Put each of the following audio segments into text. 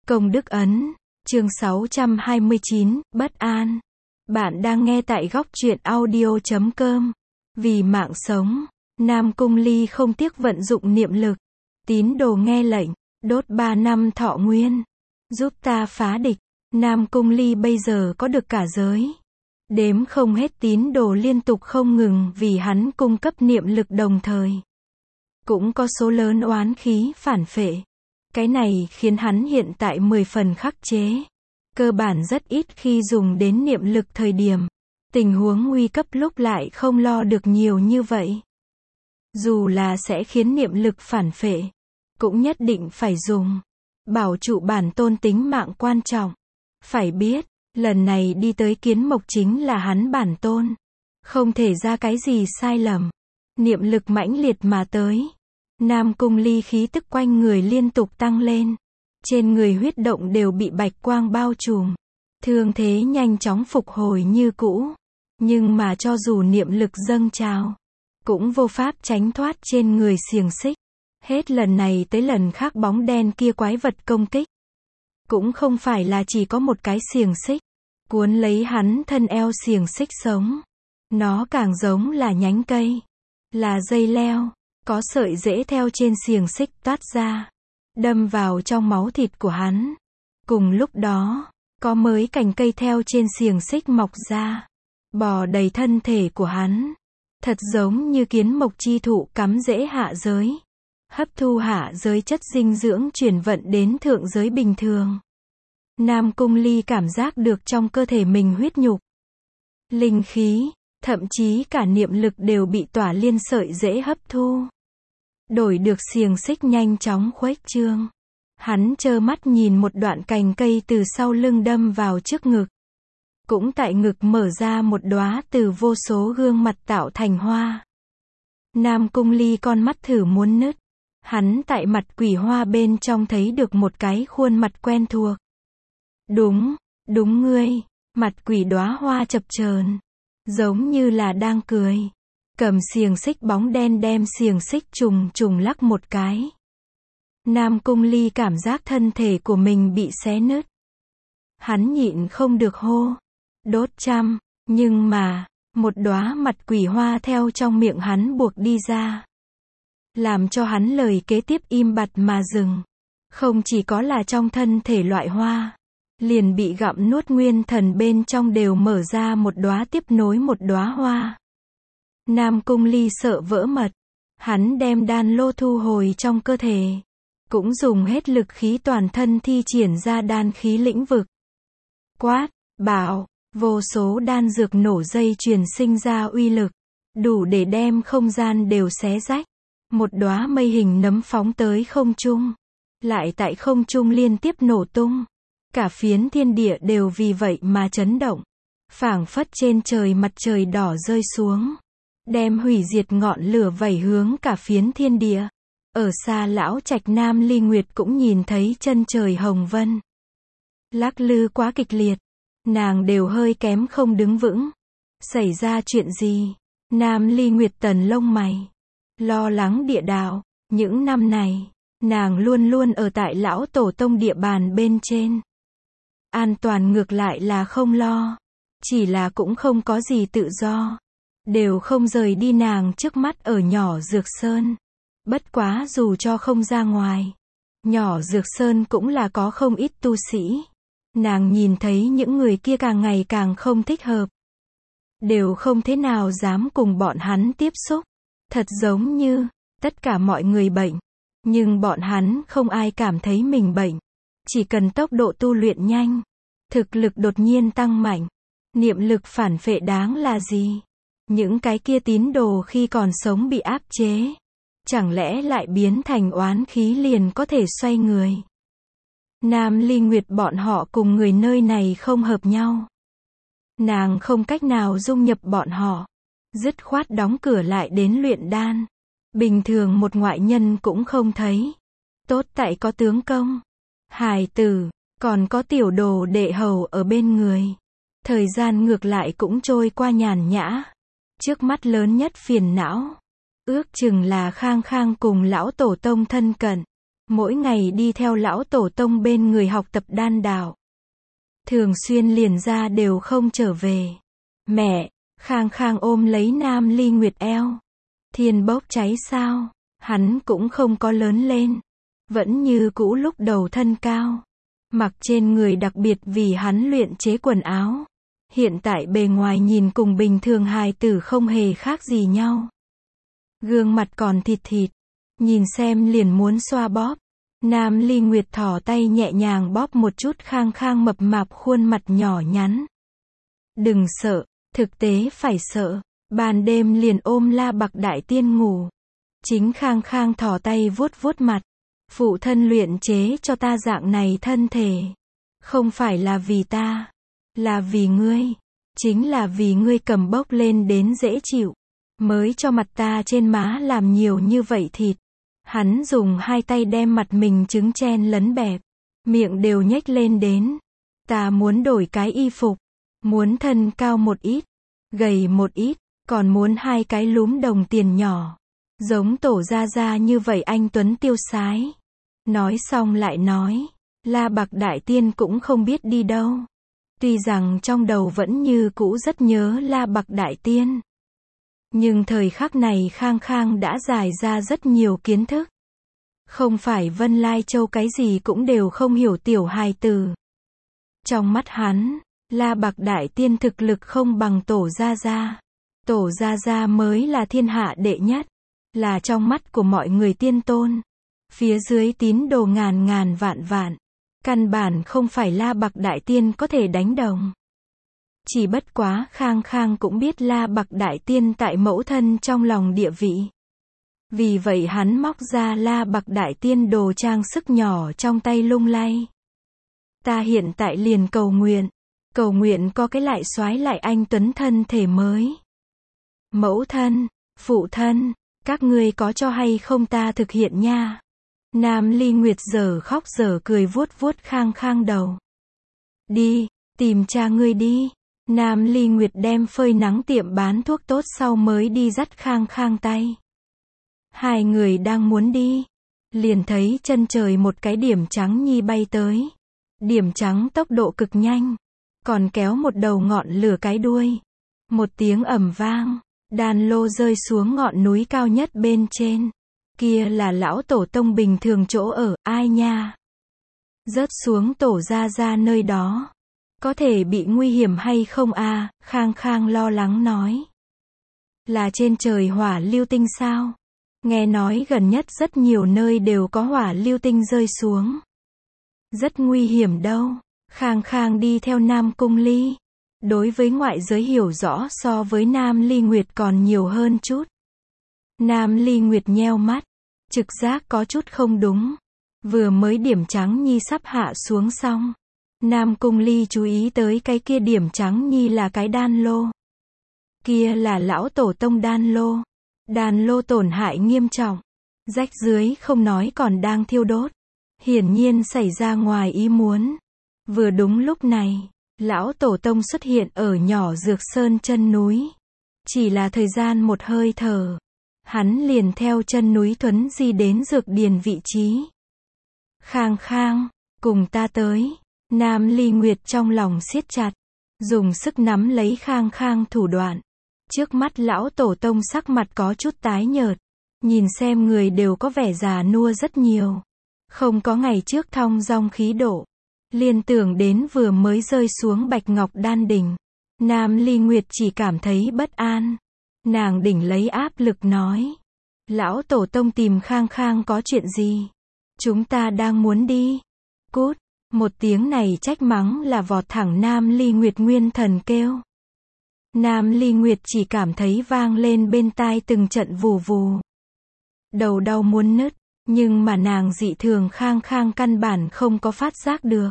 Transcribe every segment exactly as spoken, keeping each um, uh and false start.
Công đức ấn, chương sáu trăm hai mươi chín, bất an. Bạn đang nghe tại góc truyện audio chấm com. Vì mạng sống, Nam Cung Ly không tiếc vận dụng niệm lực. Tín đồ nghe lệnh, đốt ba năm thọ nguyên, giúp ta phá địch. Nam Cung Ly bây giờ có được cả giới. Đếm không hết tín đồ liên tục không ngừng vì hắn cung cấp niệm lực đồng thời. Cũng có số lớn oán khí phản phệ. Cái này khiến hắn hiện tại mười phần khắc chế. Cơ bản rất ít khi dùng đến niệm lực thời điểm. Tình huống nguy cấp lúc lại không lo được nhiều như vậy. Dù là sẽ khiến niệm lực phản phệ, cũng nhất định phải dùng. Bảo trụ bản tôn tính mạng quan trọng. Phải biết, lần này đi tới kiến mộc chính là hắn bản tôn. Không thể ra cái gì sai lầm. Niệm lực mãnh liệt mà tới. Nam Cung Ly khí tức quanh người liên tục tăng lên. Trên người huyết động đều bị bạch quang bao trùm. Thương thế nhanh chóng phục hồi như cũ. Nhưng mà cho dù niệm lực dâng trào, cũng vô pháp tránh thoát trên người xiềng xích. Hết lần này tới lần khác bóng đen kia quái vật công kích. Cũng không phải là chỉ có một cái xiềng xích. Cuốn lấy hắn thân eo xiềng xích sống. Nó càng giống là nhánh cây. Là dây leo. Có sợi rễ theo trên xiềng xích toát ra. Đâm vào trong máu thịt của hắn. Cùng lúc đó, có mới cành cây theo trên xiềng xích mọc ra. Bò đầy thân thể của hắn. Thật giống như kiến mộc chi thụ cắm rễ hạ giới. Hấp thu hạ giới chất dinh dưỡng chuyển vận đến thượng giới bình thường. Nam Cung Ly cảm giác được trong cơ thể mình huyết nhục. Linh khí, thậm chí cả niệm lực đều bị tỏa liên sợi rễ hấp thu. Đổi được xiềng xích nhanh chóng khuếch trương. Hắn trơ mắt nhìn một đoạn cành cây từ sau lưng đâm vào trước ngực. Cũng tại ngực mở ra một đóa từ vô số gương mặt tạo thành hoa. Nam Cung Ly con mắt thử muốn nứt. Hắn tại mặt quỷ hoa bên trong thấy được một cái khuôn mặt quen thuộc. Đúng, đúng ngươi. Mặt quỷ đóa hoa chập chờn, giống như là đang cười. Cầm xiềng xích bóng đen đem xiềng xích trùng trùng lắc một cái. Nam Cung Ly cảm giác thân thể của mình bị xé nứt. Hắn nhịn không được hô. Đốt trăm, nhưng mà, một đóa mặt quỷ hoa theo trong miệng hắn buộc đi ra. Làm cho hắn lời kế tiếp im bặt mà dừng. Không chỉ có là trong thân thể loại hoa. Liền bị gặm nuốt nguyên thần bên trong đều mở ra một đóa tiếp nối một đóa hoa. Nam Cung Ly sợ vỡ mật. Hắn đem đan lô thu hồi trong cơ thể. Cũng dùng hết lực khí toàn thân thi triển ra đan khí lĩnh vực. Quát, bảo, vô số đan dược nổ dây chuyền sinh ra uy lực. Đủ để đem không gian đều xé rách. Một đóa mây hình nấm phóng tới không trung. Lại tại không trung liên tiếp nổ tung. Cả phiến thiên địa đều vì vậy mà chấn động. Phảng phất trên trời mặt trời đỏ rơi xuống. Đem hủy diệt ngọn lửa vẩy hướng cả phiến thiên địa. Ở xa lão trạch Nam Ly Nguyệt cũng nhìn thấy chân trời hồng vân. Lắc lư quá kịch liệt. Nàng đều hơi kém không đứng vững. Xảy ra chuyện gì? Nam Ly Nguyệt tần lông mày. Lo lắng địa đạo. Những năm này, nàng luôn luôn ở tại lão tổ tông địa bàn bên trên. An toàn ngược lại là không lo. Chỉ là cũng không có gì tự do. Đều không rời đi nàng trước mắt ở nhỏ Dược Sơn. Bất quá dù cho không ra ngoài. Nhỏ Dược Sơn cũng là có không ít tu sĩ. Nàng nhìn thấy những người kia càng ngày càng không thích hợp. Đều không thế nào dám cùng bọn hắn tiếp xúc. Thật giống như, tất cả mọi người bệnh. Nhưng bọn hắn không ai cảm thấy mình bệnh. Chỉ cần tốc độ tu luyện nhanh. Thực lực đột nhiên tăng mạnh. Niệm lực phản phệ đáng là gì? Những cái kia tín đồ khi còn sống bị áp chế. Chẳng lẽ lại biến thành oán khí liền có thể xoay người? Nam Ly Nguyệt bọn họ cùng người nơi này không hợp nhau. Nàng không cách nào dung nhập bọn họ. Dứt khoát đóng cửa lại đến luyện đan. Bình thường một ngoại nhân cũng không thấy. Tốt tại có tướng công, hài tử, còn có tiểu đồ đệ hầu ở bên người. Thời gian ngược lại cũng trôi qua nhàn nhã. Trước mắt lớn nhất phiền não. Ước chừng là Khang Khang cùng lão tổ tông thân cận. mỗi ngày đi theo lão tổ tông bên người học tập đan đạo. Thường xuyên liền ra đều không trở về. Mẹ, Khang Khang ôm lấy Nam Ly Nguyệt eo. Thiên bốc cháy sao? Hắn cũng không có lớn lên. Vẫn như cũ lúc đầu thân cao. Mặc trên người đặc biệt vì hắn luyện chế quần áo. Hiện tại bề ngoài nhìn cùng bình thường hài tử không hề khác gì nhau. Gương mặt còn thịt thịt. Nhìn xem liền muốn xoa bóp. Nam Ly Nguyệt thò tay nhẹ nhàng bóp một chút Khang Khang mập mạp khuôn mặt nhỏ nhắn. Đừng sợ, thực tế phải sợ. Ban đêm liền ôm La Bạc Đại Tiên ngủ. Chính Khang Khang thò tay vuốt vuốt mặt. Phụ thân luyện chế cho ta dạng này thân thể. Không phải là vì ta. Là vì ngươi. Chính là vì ngươi cầm bốc lên đến dễ chịu. Mới cho mặt ta trên má làm nhiều như vậy thịt. Hắn dùng hai tay đem mặt mình trứng chen lấn bẹp. Miệng đều nhếch lên đến. Ta muốn đổi cái y phục. Muốn thân cao một ít. Gầy một ít. Còn muốn hai cái lúm đồng tiền nhỏ. Giống tổ gia gia như vậy anh tuấn tiêu sái. Nói xong lại nói. La Bạc Đại Tiên cũng không biết đi đâu. Tuy rằng trong đầu vẫn như cũ rất nhớ La Bạc Đại Tiên. Nhưng thời khắc này Khang Khang đã giải ra rất nhiều kiến thức. Không phải Vân Lai Châu cái gì cũng đều không hiểu tiểu hài tử. Trong mắt hắn, La Bạc Đại Tiên thực lực không bằng tổ gia gia. Tổ gia gia mới là thiên hạ đệ nhất. Là trong mắt của mọi người tiên tôn. Phía dưới tín đồ ngàn ngàn vạn vạn. Căn bản không phải La Bạc Đại Tiên có thể đánh đồng. Chỉ bất quá Khang Khang cũng biết La Bạc Đại Tiên tại mẫu thân trong lòng địa vị. Vì vậy hắn móc ra La Bạc Đại Tiên đồ trang sức nhỏ trong tay lung lay. Ta hiện tại liền cầu nguyện. Cầu nguyện có cái lại soái lại anh tuấn thân thể mới. Mẫu thân, phụ thân, các ngươi có cho hay không ta thực hiện nha. Nam Ly Nguyệt giờ khóc giờ cười vuốt vuốt Khang Khang đầu. Đi, tìm cha ngươi đi. Nam Ly Nguyệt đem phơi nắng tiệm bán thuốc tốt sau mới đi dắt Khang Khang tay. Hai người đang muốn đi. Liền thấy chân trời một cái điểm trắng nhi bay tới. Điểm trắng tốc độ cực nhanh. Còn kéo một đầu ngọn lửa cái đuôi. Một tiếng ầm vang. Đan lô rơi xuống ngọn núi cao nhất bên trên. Kia là lão tổ tông bình thường chỗ ở, ai nha. Rớt xuống tổ gia gia nơi đó. Có thể bị nguy hiểm hay không a? À? Khang Khang lo lắng nói. Là trên trời hỏa lưu tinh sao? Nghe nói gần nhất rất nhiều nơi đều có hỏa lưu tinh rơi xuống. Rất nguy hiểm đâu. Khang Khang đi theo Nam Cung Ly. Đối với ngoại giới hiểu rõ so với Nam Ly Nguyệt còn nhiều hơn chút. Nam Ly Nguyệt nheo mắt. Trực giác có chút không đúng. Vừa mới điểm trắng nhi sắp hạ xuống xong. Nam Cung Ly chú ý tới cái kia điểm trắng nhi là cái đan lô. Kia là lão tổ tông đan lô. Đan lô tổn hại nghiêm trọng. Rách dưới không nói còn đang thiêu đốt. Hiển nhiên xảy ra ngoài ý muốn. Vừa đúng lúc này, lão tổ tông xuất hiện ở nhỏ Dược Sơn chân núi. Chỉ là thời gian một hơi thở. Hắn liền theo chân núi thuấn di đến dược điền vị trí. Khang Khang, cùng ta tới. Nam Ly Nguyệt trong lòng siết chặt. Dùng sức nắm lấy Khang Khang thủ đoạn. Trước mắt lão tổ tông sắc mặt có chút tái nhợt. Nhìn xem người đều có vẻ già nua rất nhiều. Không có ngày trước thong dong khí độ. Liên tưởng đến vừa mới rơi xuống bạch ngọc đan đỉnh. Nam Ly Nguyệt chỉ cảm thấy bất an. Nàng đỉnh lấy áp lực nói. Lão tổ tông tìm Khang Khang có chuyện gì? Chúng ta đang muốn đi. Cút. Một tiếng này trách mắng là vọt thẳng Nam Ly Nguyệt nguyên thần kêu. Nam Ly Nguyệt chỉ cảm thấy vang lên bên tai từng trận vù vù. Đầu đau muốn nứt. Nhưng mà nàng dị thường Khang Khang căn bản không có phát giác được.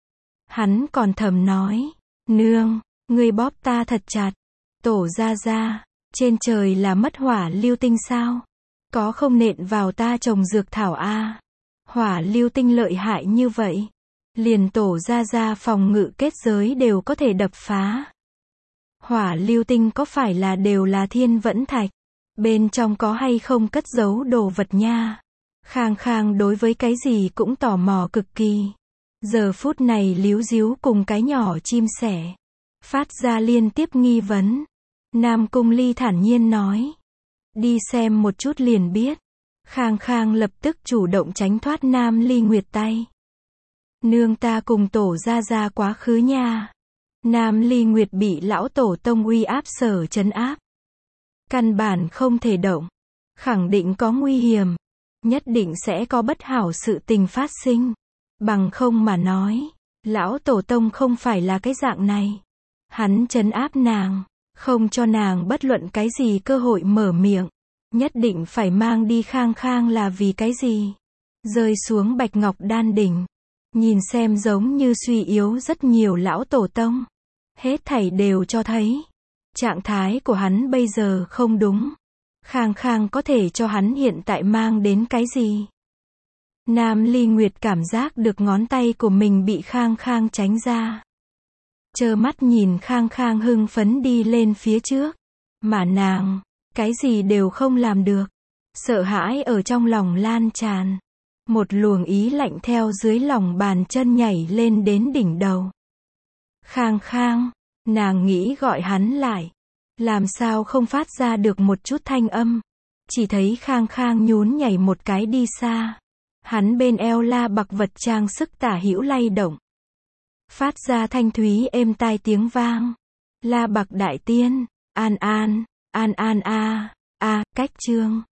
Hắn còn thầm nói. Nương, ngươi bóp ta thật chặt. Tổ gia gia, trên trời là mất hỏa lưu tinh sao? Có không nện vào ta trồng dược thảo a? À? Hỏa lưu tinh lợi hại như vậy. Liền tổ gia gia phòng ngự kết giới đều có thể đập phá. Hỏa lưu tinh có phải là đều là thiên vẫn thạch? Bên trong có hay không cất giấu đồ vật nha? Khang Khang đối với cái gì cũng tò mò cực kỳ. Giờ phút này líu díu cùng cái nhỏ chim sẻ. Phát ra liên tiếp nghi vấn. Nam Cung Ly thản nhiên nói. Đi xem một chút liền biết. Khang Khang lập tức chủ động tránh thoát Nam Ly Nguyệt tay. Nương ta cùng tổ ra ra quá khứ nha. Nam Ly Nguyệt bị lão tổ tông uy áp sở trấn áp. Căn bản không thể động. Khẳng định có nguy hiểm. Nhất định sẽ có bất hảo sự tình phát sinh. Bằng không mà nói. Lão tổ tông không phải là cái dạng này. Hắn trấn áp nàng. Không cho nàng bất luận cái gì cơ hội mở miệng. Nhất định phải mang đi Khang Khang là vì cái gì? Rơi xuống bạch ngọc đan đỉnh. Nhìn xem giống như suy yếu rất nhiều lão tổ tông. Hết thảy đều cho thấy. Trạng thái của hắn bây giờ không đúng. Khang Khang có thể cho hắn hiện tại mang đến cái gì? Nam Ly Nguyệt cảm giác được ngón tay của mình bị Khang Khang tránh ra. Trơ mắt nhìn Khang Khang hưng phấn đi lên phía trước. Mà nàng, cái gì đều không làm được. Sợ hãi ở trong lòng lan tràn. Một luồng ý lạnh theo dưới lòng bàn chân nhảy lên đến đỉnh đầu. Khang Khang, nàng nghĩ gọi hắn lại. Làm sao không phát ra được một chút thanh âm. Chỉ thấy Khang Khang nhún nhảy một cái đi xa. Hắn bên eo la bạc vật trang sức tả hữu lay động. Phát ra thanh thúy êm tai tiếng vang. La bạc đại tiên, an an, an an a, a, cách chương.